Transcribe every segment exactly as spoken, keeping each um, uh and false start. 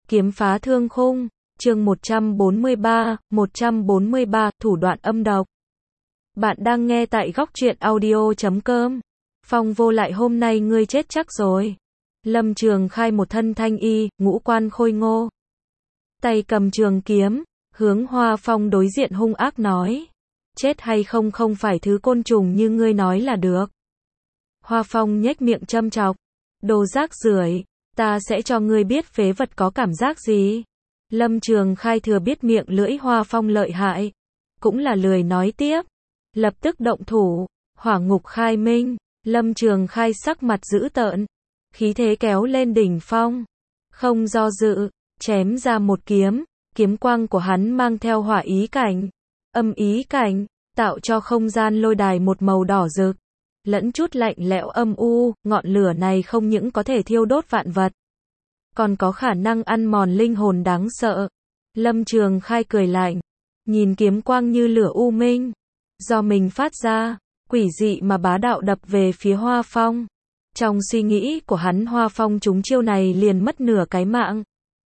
Kiếm phá thương khung, chương một trăm bốn mươi ba, một trăm bốn mươi ba, thủ đoạn âm độc. Bạn đang nghe tại góc truyện audio chấm com. Phong vô lại hôm nay ngươi chết chắc rồi. Lâm Trường Khai một thân thanh y, ngũ quan khôi ngô. Tay cầm trường kiếm, hướng Hoa Phong đối diện hung ác nói. Chết hay không không phải thứ côn trùng như ngươi nói là được. Hoa Phong nhếch miệng châm chọc. Đồ rác rưởi, ta sẽ cho ngươi biết phế vật có cảm giác gì. Lâm Trường Khai thừa biết miệng lưỡi Hoa Phong lợi hại, cũng là lười nói tiếp. Lập tức động thủ, hỏa ngục khai minh. Lâm Trường Khai sắc mặt dữ tợn, khí thế kéo lên đỉnh phong, không do dự, chém ra một kiếm. Kiếm quang của hắn mang theo hỏa ý cảnh, âm ý cảnh, tạo cho không gian lôi đài một màu đỏ rực, lẫn chút lạnh lẽo âm u. Ngọn lửa này không những có thể thiêu đốt vạn vật, còn có khả năng ăn mòn linh hồn đáng sợ. Lâm Trường Khai cười lạnh, nhìn kiếm quang như lửa u minh, do mình phát ra, quỷ dị mà bá đạo đập về phía Hoa Phong. Trong suy nghĩ của hắn, Hoa Phong trúng chiêu này liền mất nửa cái mạng.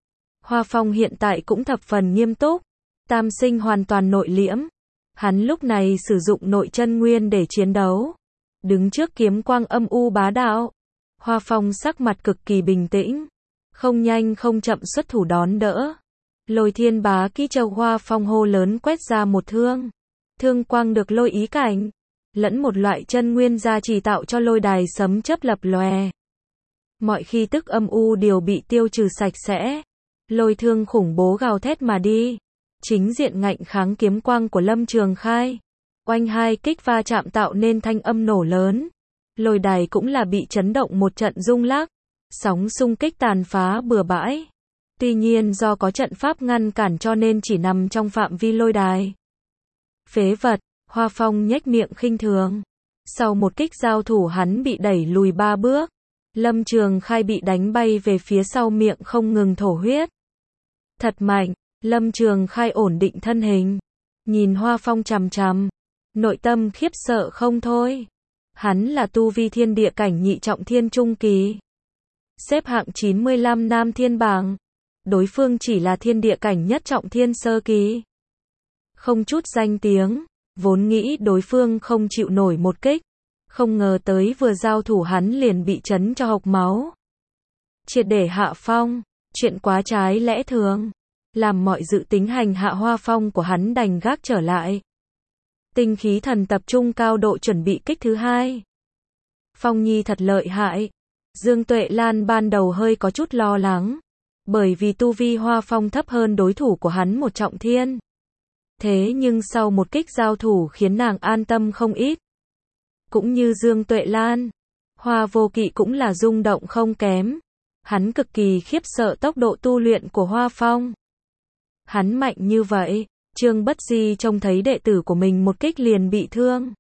Hoa Phong hiện tại cũng thập phần nghiêm túc, tam sinh hoàn toàn nội liễm. Hắn lúc này sử dụng nội chân nguyên để chiến đấu. Đứng trước kiếm quang âm u bá đạo, Hoa Phong sắc mặt cực kỳ bình tĩnh, không nhanh không chậm xuất thủ đón đỡ. Lôi thiên bá kỹ châu Hoa Phong hô lớn quét ra một thương. Thương quang được lôi ý cảnh, lẫn một loại chân nguyên gia trì tạo cho lôi đài sấm chớp lập lòe. Mọi khí tức âm u đều bị tiêu trừ sạch sẽ. Lôi thương khủng bố gào thét mà đi, chính diện ngạnh kháng kiếm quang của Lâm Trường Khai. Oanh hai kích va chạm tạo nên thanh âm nổ lớn. Lôi đài cũng là bị chấn động một trận rung lắc, sóng xung kích tàn phá bừa bãi. Tuy nhiên do có trận pháp ngăn cản cho nên chỉ nằm trong phạm vi lôi đài. Phế vật, Hoa Phong nhếch miệng khinh thường. Sau một kích giao thủ hắn bị đẩy lùi ba bước. Lâm Trường Khai bị đánh bay về phía sau, miệng không ngừng thổ huyết. Thật mạnh. Lâm Trường Khai ổn định thân hình, nhìn Hoa Phong chằm chằm, nội tâm khiếp sợ không thôi. Hắn là tu vi thiên địa cảnh nhị trọng thiên trung kỳ, xếp hạng chín mươi lăm nam thiên bảng. Đối phương chỉ là thiên địa cảnh nhất trọng thiên sơ kỳ, không chút danh tiếng. Vốn nghĩ đối phương không chịu nổi một kích, không ngờ tới vừa giao thủ hắn liền bị chấn cho hộc máu, triệt để hạ phong. Chuyện quá trái lẽ thường, làm mọi dự tính hành hạ Hoa Phong của hắn đành gác trở lại. Tinh khí thần tập trung cao độ chuẩn bị kích thứ hai. Phong Nhi thật lợi hại. Dương Tuệ Lan ban đầu hơi có chút lo lắng, bởi vì tu vi Hoa Phong thấp hơn đối thủ của hắn một trọng thiên. Thế nhưng sau một kích giao thủ khiến nàng an tâm không ít. Cũng như Dương Tuệ Lan, Hoa Vô Kỵ cũng là rung động không kém. Hắn cực kỳ khiếp sợ tốc độ tu luyện của Hoa Phong. Hắn mạnh như vậy. Trương Bất Di trông thấy đệ tử của mình một kích liền bị thương,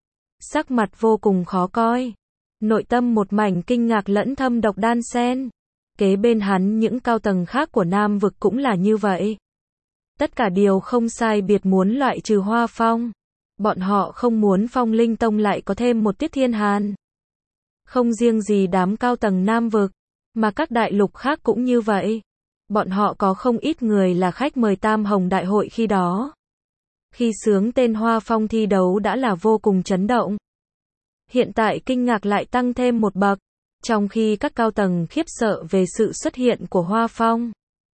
sắc mặt vô cùng khó coi, nội tâm một mảnh kinh ngạc lẫn thâm độc đan xen. Kế bên hắn những cao tầng khác của Nam vực cũng là như vậy. Tất cả đều không sai biệt muốn loại trừ Hoa Phong. Bọn họ không muốn Phong Linh Tông lại có thêm một Tiết Thiên Hàn. Không riêng gì đám cao tầng Nam vực, mà các đại lục khác cũng như vậy. Bọn họ có không ít người là khách mời Tam Hồng Đại hội khi đó. Khi xướng tên Hoa Phong thi đấu đã là vô cùng chấn động. Hiện tại kinh ngạc lại tăng thêm một bậc. Trong khi các cao tầng khiếp sợ về sự xuất hiện của Hoa Phong,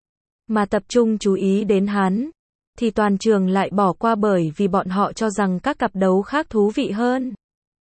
mà tập trung chú ý đến hắn, thì toàn trường lại bỏ qua bởi vì bọn họ cho rằng các cặp đấu khác thú vị hơn.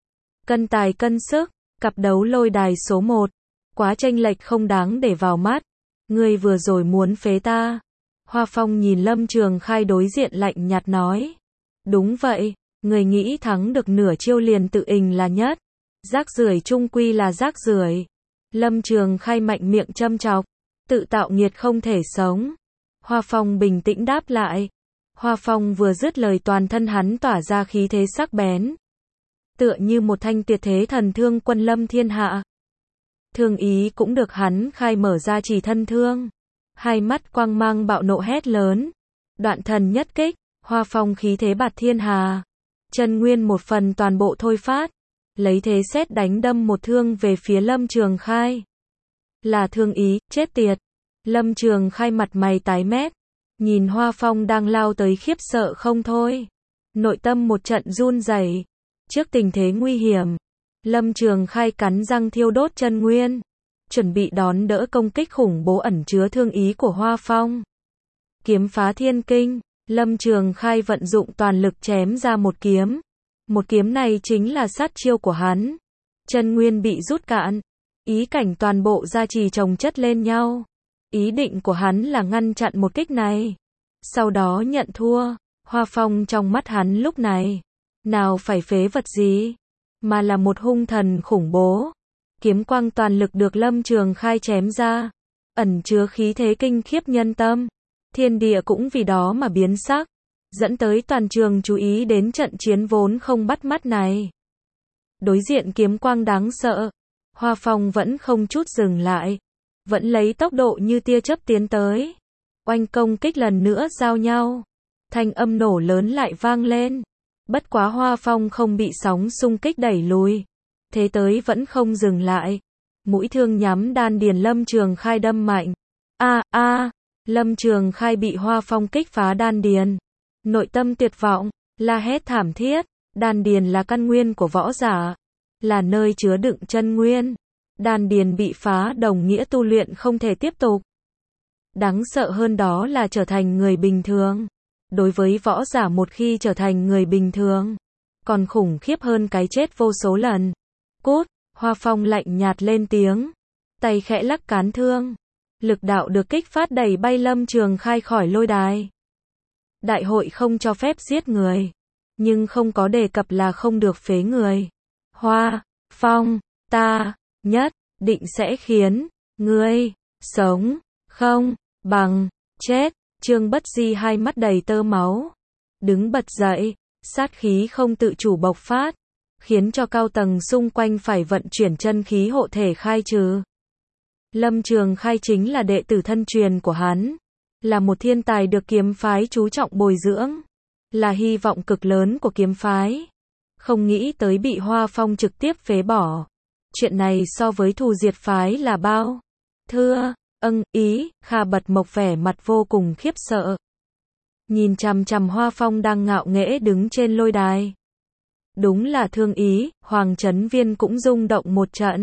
Cân tài cân sức, cặp đấu lôi đài số một, quá chênh lệch không đáng để vào mắt. Ngươi vừa rồi muốn phế ta. Hoa Phong nhìn Lâm Trường Khai đối diện lạnh nhạt nói. Đúng vậy, người nghĩ thắng được nửa chiêu liền tự ình là nhất. Rác rưởi chung quy là rác rưởi. Lâm Trường Khai mạnh miệng châm chọc. Tự tạo nghiệt không thể sống. Hoa Phong bình tĩnh đáp lại. Hoa Phong vừa dứt lời toàn thân hắn tỏa ra khí thế sắc bén, tựa như một thanh tuyệt thế thần thương quân lâm thiên hạ. Thương ý cũng được hắn khai mở ra chỉ thân thương. Hai mắt quang mang bạo nộ hét lớn. Đoạn thần nhất kích. Hoa Phong khí thế bạt thiên hà. Chân nguyên một phần toàn bộ thôi phát. Lấy thế sét đánh đâm một thương về phía Lâm Trường Khai. Là thương ý, chết tiệt. Lâm Trường Khai mặt mày tái mét, nhìn Hoa Phong đang lao tới khiếp sợ không thôi. Nội tâm một trận run rẩy. Trước tình thế nguy hiểm, Lâm Trường Khai cắn răng thiêu đốt chân nguyên, chuẩn bị đón đỡ công kích khủng bố ẩn chứa thương ý của Hoa Phong. Kiếm phá thiên kinh, Lâm Trường Khai vận dụng toàn lực chém ra một kiếm. Một kiếm này chính là sát chiêu của hắn. Chân nguyên bị rút cạn, ý cảnh toàn bộ gia trì chồng chất lên nhau. Ý định của hắn là ngăn chặn một kích này, sau đó nhận thua. Hoa Phong trong mắt hắn lúc này, nào phải phế vật gì, mà là một hung thần khủng bố. Kiếm quang toàn lực được Lâm Trường Khai chém ra, ẩn chứa khí thế kinh khiếp nhân tâm. Thiên địa cũng vì đó mà biến sắc, dẫn tới toàn trường chú ý đến trận chiến vốn không bắt mắt này. Đối diện kiếm quang đáng sợ, Hoa Phong vẫn không chút dừng lại, vẫn lấy tốc độ như tia chớp tiến tới. Oanh công kích lần nữa giao nhau, thanh âm nổ lớn lại vang lên. Bất quá Hoa Phong không bị sóng xung kích đẩy lùi, thế tới vẫn không dừng lại. Mũi thương nhắm đan điền Lâm Trường Khai đâm mạnh. A a, Lâm Trường Khai bị Hoa Phong kích phá đan điền, nội tâm tuyệt vọng, la hét thảm thiết. Đan điền là căn nguyên của võ giả, là nơi chứa đựng chân nguyên. Đan điền bị phá đồng nghĩa tu luyện không thể tiếp tục. Đáng sợ hơn đó là trở thành người bình thường. Đối với võ giả một khi trở thành người bình thường, còn khủng khiếp hơn cái chết vô số lần. Cút, Hoa Phong lạnh nhạt lên tiếng, tay khẽ lắc cán thương. Lực đạo được kích phát đẩy bay Lâm Trường Khai khỏi lôi đài. Đại hội không cho phép giết người, nhưng không có đề cập là không được phế người. Hoa Phong, ta nhất định sẽ khiến ngươi sống không bằng chết. Trương Bất Di hai mắt đầy tơ máu, đứng bật dậy, sát khí không tự chủ bộc phát, khiến cho cao tầng xung quanh phải vận chuyển chân khí hộ thể khai trừ. Lâm Trường Khai chính là đệ tử thân truyền của hắn, là một thiên tài được kiếm phái chú trọng bồi dưỡng, là hy vọng cực lớn của kiếm phái. Không nghĩ tới bị Hoa Phong trực tiếp phế bỏ. Chuyện này so với thù diệt phái là bao? Thưa, âng, ý, Kha Bật Mộc vẻ mặt vô cùng khiếp sợ. Nhìn chằm chằm Hoa Phong đang ngạo nghễ đứng trên lôi đài. Đúng là thương ý, Hoàng Chấn Viên cũng rung động một trận.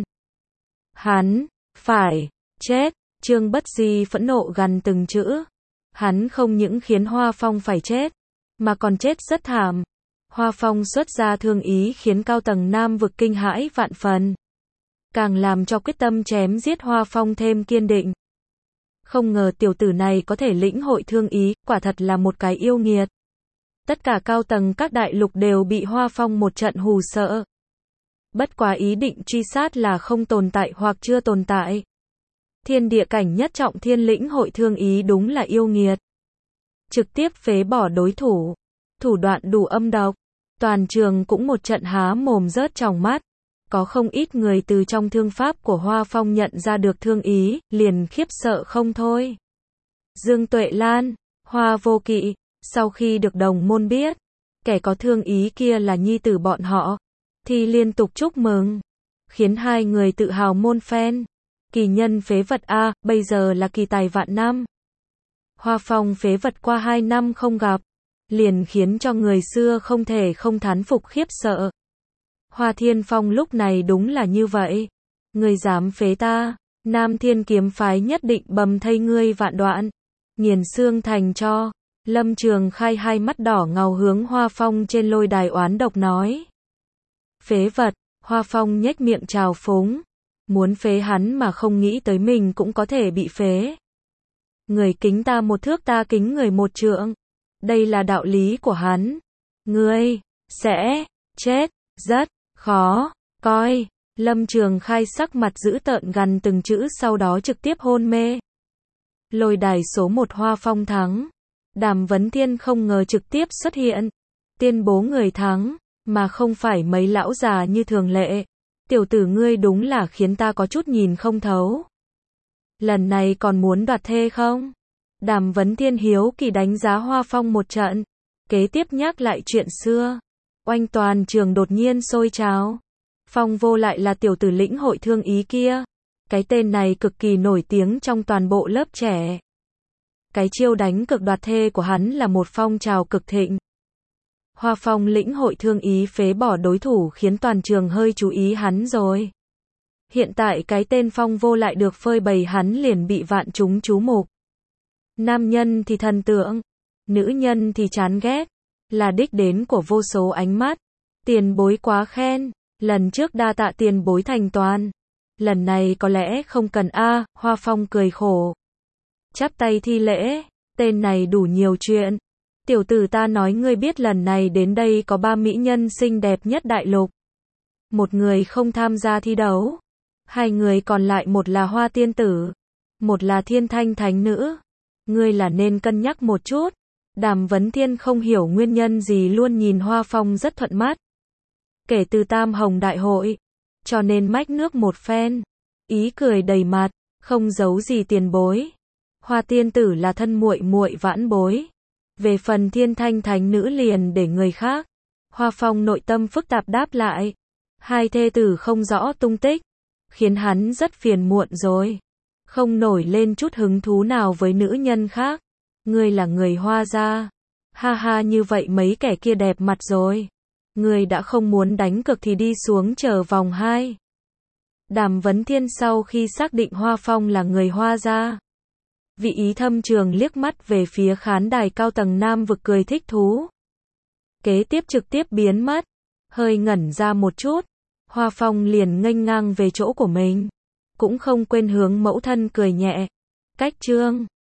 Hắn, phải, chết, Trương Bất Di phẫn nộ gằn từng chữ. Hắn không những khiến Hoa Phong phải chết, mà còn chết rất thảm. Hoa Phong xuất ra thương ý khiến cao tầng Nam vực kinh hãi vạn phần, càng làm cho quyết tâm chém giết Hoa Phong thêm kiên định. Không ngờ tiểu tử này có thể lĩnh hội thương ý, quả thật là một cái yêu nghiệt. Tất cả cao tầng các đại lục đều bị Hoa Phong một trận hù sợ. Bất quá ý định truy sát là không tồn tại hoặc chưa tồn tại. Thiên địa cảnh nhất trọng thiên lĩnh hội thương ý đúng là yêu nghiệt. Trực tiếp phế bỏ đối thủ, thủ đoạn đủ âm độc. Toàn trường cũng một trận há mồm rớt tròng mắt. Có không ít người từ trong thương pháp của Hoa Phong nhận ra được thương ý, liền khiếp sợ không thôi. Dương Tuệ Lan, Hoa Vô Kỵ, sau khi được đồng môn biết, kẻ có thương ý kia là nhi tử bọn họ, thì liên tục chúc mừng, khiến hai người tự hào môn phen. Kỳ nhân phế vật A, bây giờ là kỳ tài vạn năm. Hoa Phong phế vật qua hai năm không gặp, liền khiến cho người xưa không thể không thán phục khiếp sợ. Hoa Thiên Phong lúc này đúng là như vậy. Ngươi dám phế ta, Nam Thiên kiếm phái nhất định bầm thây ngươi vạn đoạn, nghiền xương thành cho. Lâm Trường Khai hai mắt đỏ ngầu hướng Hoa Phong trên lôi đài oán độc nói. Phế vật, Hoa Phong nhếch miệng trào phúng, muốn phế hắn mà không nghĩ tới mình cũng có thể bị phế. Người kính ta một thước ta kính người một trượng, đây là đạo lý của hắn. Ngươi sẽ chết rất khó coi. Lâm Trường Khai sắc mặt dữ tợn gằn từng chữ, sau đó trực tiếp hôn mê. Lôi đài số một Hoa Phong thắng. Đàm Vấn Thiên không ngờ trực tiếp xuất hiện, tuyên bố người thắng, mà không phải mấy lão già như thường lệ. Tiểu tử ngươi đúng là khiến ta có chút nhìn không thấu. Lần này còn muốn đoạt thê không? Đàm Vấn Thiên hiếu kỳ đánh giá Hoa Phong một trận, kế tiếp nhắc lại chuyện xưa. Oanh toàn trường đột nhiên sôi trào. Phong Vô lại là tiểu tử lĩnh hội thương ý kia. Cái tên này cực kỳ nổi tiếng trong toàn bộ lớp trẻ. Cái chiêu đánh cực đoạt thê của hắn là một phong trào cực thịnh. Hoa Phong lĩnh hội thương ý phế bỏ đối thủ khiến toàn trường hơi chú ý hắn rồi. Hiện tại cái tên Phong Vô lại được phơi bày hắn liền bị vạn chúng chú mục. Nam nhân thì thần tượng, nữ nhân thì chán ghét, là đích đến của vô số ánh mắt. Tiền bối quá khen, lần trước đa tạ tiền bối thành toàn. Lần này có lẽ không cần a, à, Hoa Phong cười khổ. Chắp tay thi lễ, tên này đủ nhiều chuyện. Tiểu tử ta nói ngươi biết lần này đến đây có ba mỹ nhân xinh đẹp nhất đại lục. Một người không tham gia thi đấu. Hai người còn lại một là Hoa tiên tử. Một là Thiên Thanh thánh nữ. Ngươi là nên cân nhắc một chút. Đàm Vấn Thiên không hiểu nguyên nhân gì luôn nhìn Hoa Phong rất thuận mắt. Kể từ Tam Hồng Đại hội. Cho nên mách nước một phen. Ý cười đầy mặt, không giấu gì tiền bối. Hoa tiên tử là thân muội muội vãn bối. Về phần Thiên Thanh thánh nữ liền để người khác. Hoa Phong nội tâm phức tạp đáp lại. Hai thê tử không rõ tung tích. Khiến hắn rất phiền muộn rồi. Không nổi lên chút hứng thú nào với nữ nhân khác. Ngươi là người Hoa gia. Ha ha, như vậy mấy kẻ kia đẹp mặt rồi. Ngươi đã không muốn đánh cược thì đi xuống chờ vòng hai. Đàm Vấn Thiên sau khi xác định Hoa Phong là người Hoa gia. Vị ý thâm trường liếc mắt về phía khán đài cao tầng Nam vực cười thích thú. Kế tiếp trực tiếp biến mất. Hơi ngẩn ra một chút. Hoa Phong liền nghênh ngang về chỗ của mình. Cũng không quên hướng mẫu thân cười nhẹ. Cách chương